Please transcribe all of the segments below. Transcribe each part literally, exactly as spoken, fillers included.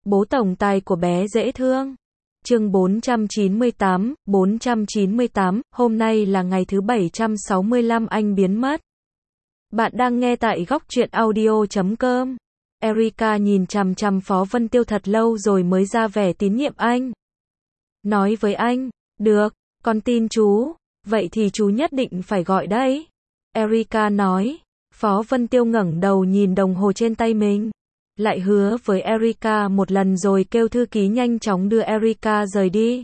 Bố tổng tài của bé dễ thương. Chương bốn trăm chín mươi tám, bốn trăm chín mươi tám, hôm nay là ngày thứ bảy trăm sáu mươi lăm anh biến mất. Bạn đang nghe tại góc truyện audio chấm com. Erika nhìn chằm chằm Phó Vân Tiêu thật lâu rồi mới ra vẻ tín nhiệm anh. Nói với anh, được, con tin chú, vậy thì chú nhất định phải gọi đấy. Erika nói. Phó Vân Tiêu ngẩng đầu nhìn đồng hồ trên tay mình. Lại hứa với Erika một lần rồi kêu thư ký nhanh chóng đưa Erika rời đi.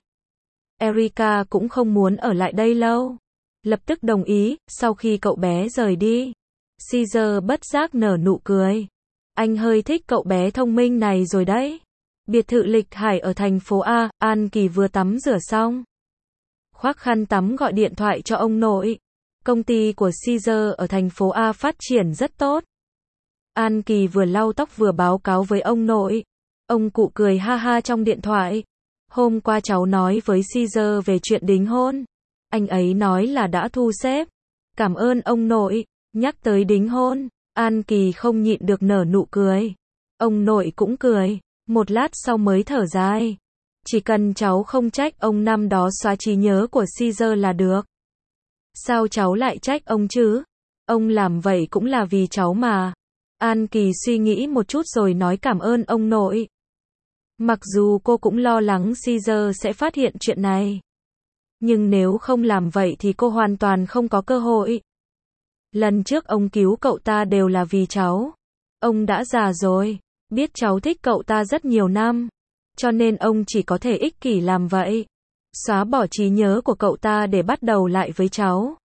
Erika cũng không muốn ở lại đây lâu. Lập tức đồng ý, sau khi cậu bé rời đi. Caesar bất giác nở nụ cười. Anh hơi thích cậu bé thông minh này rồi đấy. Biệt thự lịch hải ở thành phố A, An Kỳ vừa tắm rửa xong. Khoác khăn tắm gọi điện thoại cho ông nội. Công ty của Caesar ở thành phố A phát triển rất tốt. An Kỳ vừa lau tóc vừa báo cáo với ông nội. Ông cụ cười ha ha trong điện thoại. Hôm qua cháu nói với Caesar về chuyện đính hôn. Anh ấy nói là đã thu xếp. Cảm ơn ông nội. Nhắc tới đính hôn, An Kỳ không nhịn được nở nụ cười. Ông nội cũng cười. Một lát sau mới thở dài. Chỉ cần cháu không trách ông năm đó xóa trí nhớ của Caesar là được. Sao cháu lại trách ông chứ? Ông làm vậy cũng là vì cháu mà. An Kỳ suy nghĩ một chút rồi nói cảm ơn ông nội. Mặc dù cô cũng lo lắng Caesar sẽ phát hiện chuyện này. Nhưng nếu không làm vậy thì cô hoàn toàn không có cơ hội. Lần trước ông cứu cậu ta đều là vì cháu. Ông đã già rồi, biết cháu thích cậu ta rất nhiều năm. Cho nên ông chỉ có thể ích kỷ làm vậy. Xóa bỏ trí nhớ của cậu ta để bắt đầu lại với cháu.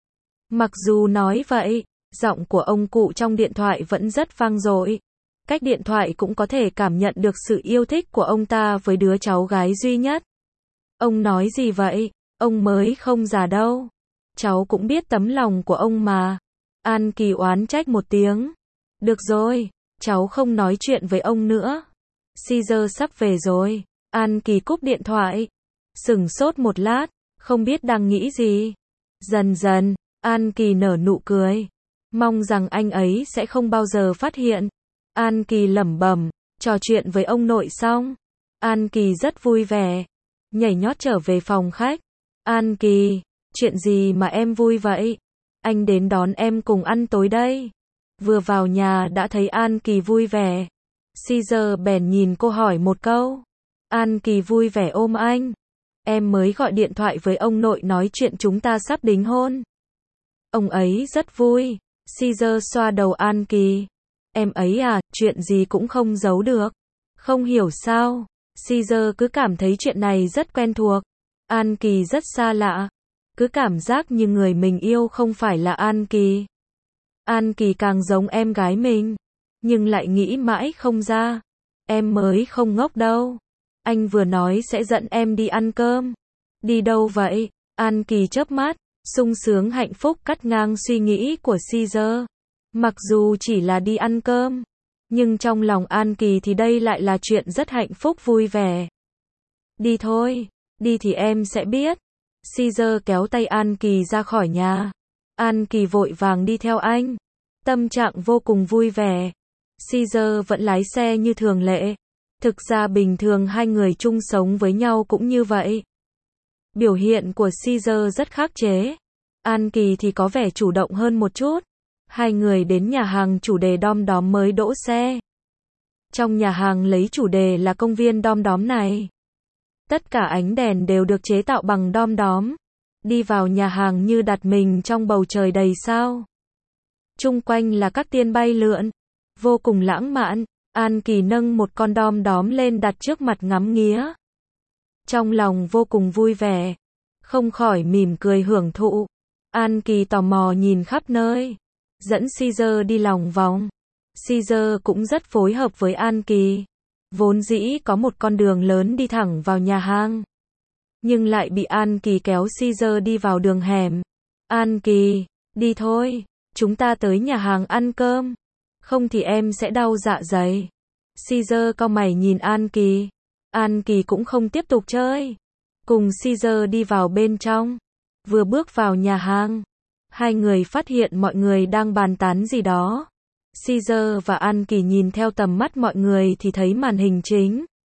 Mặc dù nói vậy, giọng của ông cụ trong điện thoại vẫn rất vang dội. Cách điện thoại cũng có thể cảm nhận được sự yêu thích của ông ta với đứa cháu gái duy nhất. Ông nói gì vậy? Ông mới không già đâu. Cháu cũng biết tấm lòng của ông mà. An Kỳ oán trách một tiếng. Được rồi, cháu không nói chuyện với ông nữa. Caesar sắp về rồi. An Kỳ cúp điện thoại. Sửng sốt một lát, không biết đang nghĩ gì. Dần dần, An Kỳ nở nụ cười. Mong rằng anh ấy sẽ không bao giờ phát hiện. An Kỳ lẩm bẩm, trò chuyện với ông nội xong. An Kỳ rất vui vẻ. Nhảy nhót trở về phòng khách. An Kỳ, chuyện gì mà em vui vậy? Anh đến đón em cùng ăn tối đây. Vừa vào nhà đã thấy An Kỳ vui vẻ. Caesar bèn nhìn cô hỏi một câu. An Kỳ vui vẻ ôm anh. Em mới gọi điện thoại với ông nội nói chuyện chúng ta sắp đính hôn. Ông ấy rất vui. Caesar xoa đầu An Kỳ. Em ấy à, chuyện gì cũng không giấu được. Không hiểu sao. Caesar cứ cảm thấy chuyện này rất quen thuộc. An Kỳ rất xa lạ. Cứ cảm giác như người mình yêu không phải là An Kỳ. An Kỳ càng giống em gái mình. Nhưng lại nghĩ mãi không ra. Em mới không ngốc đâu. Anh vừa nói sẽ dẫn em đi ăn cơm. Đi đâu vậy? An Kỳ chớp mắt, sung sướng hạnh phúc cắt ngang suy nghĩ của Caesar. Mặc dù chỉ là đi ăn cơm, nhưng trong lòng An Kỳ thì đây lại là chuyện rất hạnh phúc vui vẻ. Đi thôi, đi thì em sẽ biết. Caesar kéo tay An Kỳ ra khỏi nhà. An Kỳ vội vàng đi theo anh. Tâm trạng vô cùng vui vẻ. Caesar vẫn lái xe như thường lệ. Thực ra bình thường hai người chung sống với nhau cũng như vậy. Biểu hiện của Caesar rất khắc chế. An Kỳ thì có vẻ chủ động hơn một chút. Hai người đến nhà hàng chủ đề Đom Đóm mới đỗ xe. Trong nhà hàng lấy chủ đề là công viên Đom Đóm này. Tất cả ánh đèn đều được chế tạo bằng đom đóm. Đi vào nhà hàng như đặt mình trong bầu trời đầy sao. Chung quanh là các tiên bay lượn. Vô cùng lãng mạn. An Kỳ nâng một con đom đóm lên đặt trước mặt ngắm nghía. Trong lòng vô cùng vui vẻ. Không khỏi mỉm cười hưởng thụ. An Kỳ tò mò nhìn khắp nơi. Dẫn Caesar đi lòng vòng. Caesar cũng rất phối hợp với An Kỳ. Vốn dĩ có một con đường lớn đi thẳng vào nhà hàng. Nhưng lại bị An Kỳ kéo Caesar đi vào đường hẻm. An Kỳ, đi thôi. Chúng ta tới nhà hàng ăn cơm. Không thì em sẽ đau dạ dày. Caesar cau mày nhìn An Kỳ. An Kỳ cũng không tiếp tục chơi. Cùng Caesar đi vào bên trong. Vừa bước vào nhà hàng, hai người phát hiện mọi người đang bàn tán gì đó. Caesar và An Kỳ nhìn theo tầm mắt mọi người thì thấy màn hình chính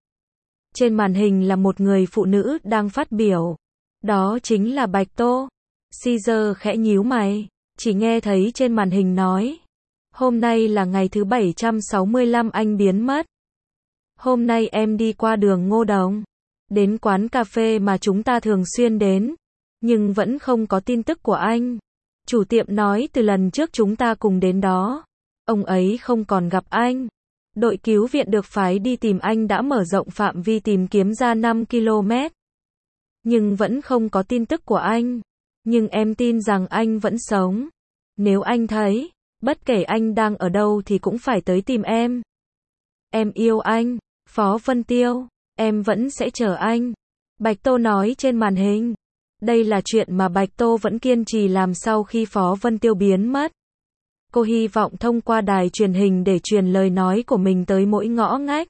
Trên màn hình là một người phụ nữ đang phát biểu. Đó chính là Bạch Tô. Caesar khẽ nhíu mày, chỉ nghe thấy trên màn hình nói. Hôm nay là ngày thứ bảy trăm sáu mươi lăm anh biến mất. Hôm nay em đi qua đường Ngô Đồng, đến quán cà phê mà chúng ta thường xuyên đến, nhưng vẫn không có tin tức của anh. Chủ tiệm nói từ lần trước chúng ta cùng đến đó, ông ấy không còn gặp anh. Đội cứu viện được phái đi tìm anh đã mở rộng phạm vi tìm kiếm ra năm ki lô mét. Nhưng vẫn không có tin tức của anh. Nhưng em tin rằng anh vẫn sống. Nếu anh thấy, bất kể anh đang ở đâu thì cũng phải tới tìm em. Em yêu anh, Phó Vân Tiêu, em vẫn sẽ chờ anh. Bạch Tô nói trên màn hình. Đây là chuyện mà Bạch Tô vẫn kiên trì làm sau khi Phó Vân Tiêu biến mất. Cô hy vọng thông qua đài truyền hình để truyền lời nói của mình tới mỗi ngõ ngách.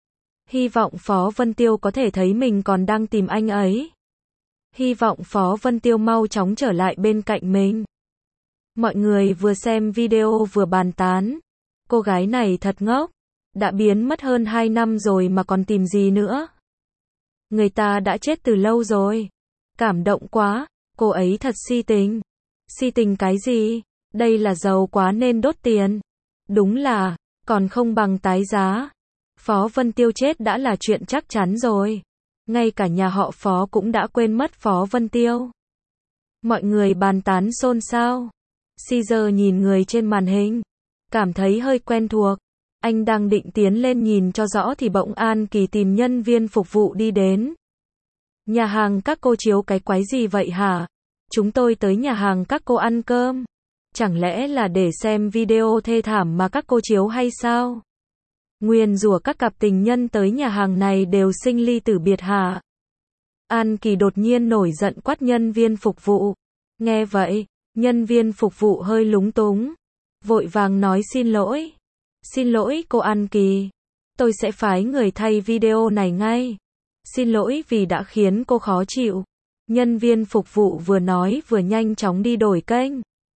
Hy vọng Phó Vân Tiêu có thể thấy mình còn đang tìm anh ấy. Hy vọng Phó Vân Tiêu mau chóng trở lại bên cạnh mình. Mọi người vừa xem video vừa bàn tán. Cô gái này thật ngốc. Đã biến mất hơn hai năm rồi mà còn tìm gì nữa. Người ta đã chết từ lâu rồi. Cảm động quá. Cô ấy thật si tình. Si tình cái gì? Đây là giàu quá nên đốt tiền. Đúng là, còn không bằng tái giá. Phó Vân Tiêu chết đã là chuyện chắc chắn rồi. Ngay cả nhà họ Phó cũng đã quên mất Phó Vân Tiêu. Mọi người bàn tán xôn xao. Caesar nhìn người trên màn hình, cảm thấy hơi quen thuộc. Anh đang định tiến lên nhìn cho rõ thì bỗng An Kỳ tìm nhân viên phục vụ đi đến. Nhà hàng các cô chiếu cái quái gì vậy hả? Chúng tôi tới nhà hàng các cô ăn cơm. Chẳng lẽ là để xem video thê thảm mà các cô chiếu hay sao? Nguyền rủa các cặp tình nhân tới nhà hàng này đều sinh ly tử biệt hả? An Kỳ đột nhiên nổi giận quát nhân viên phục vụ. Nghe vậy, nhân viên phục vụ hơi lúng túng. Vội vàng nói xin lỗi. Xin lỗi cô An Kỳ. Tôi sẽ phái người thay video này ngay. Xin lỗi vì đã khiến cô khó chịu. Nhân viên phục vụ vừa nói vừa nhanh chóng đi đổi kênh.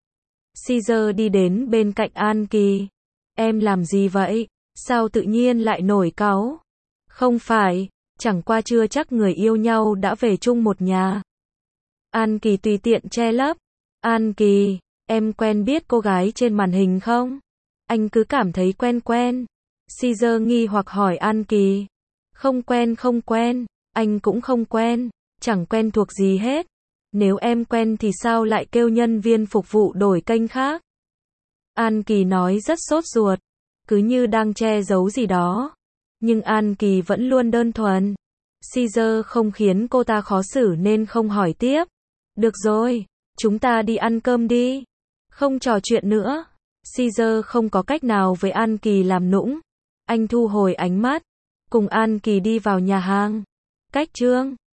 Caesar đi đến bên cạnh An Kỳ. Em làm gì vậy? Sao tự nhiên lại nổi cáu? Không phải, chẳng qua chưa chắc người yêu nhau đã về chung một nhà. An Kỳ tùy tiện che lấp. An Kỳ, em quen biết cô gái trên màn hình không? Anh cứ cảm thấy quen quen. Caesar nghi hoặc hỏi An Kỳ. Không quen không quen, anh cũng không quen, chẳng quen thuộc gì hết. Nếu em quen thì sao lại kêu nhân viên phục vụ đổi kênh khác? An Kỳ nói rất sốt ruột, cứ như đang che giấu gì đó. Nhưng An Kỳ vẫn luôn đơn thuần. Caesar không khiến cô ta khó xử nên không hỏi tiếp. Được rồi, chúng ta đi ăn cơm đi. Không trò chuyện nữa. Caesar không có cách nào với An Kỳ làm nũng. Anh thu hồi ánh mắt, cùng An Kỳ đi vào nhà hàng. Cách chương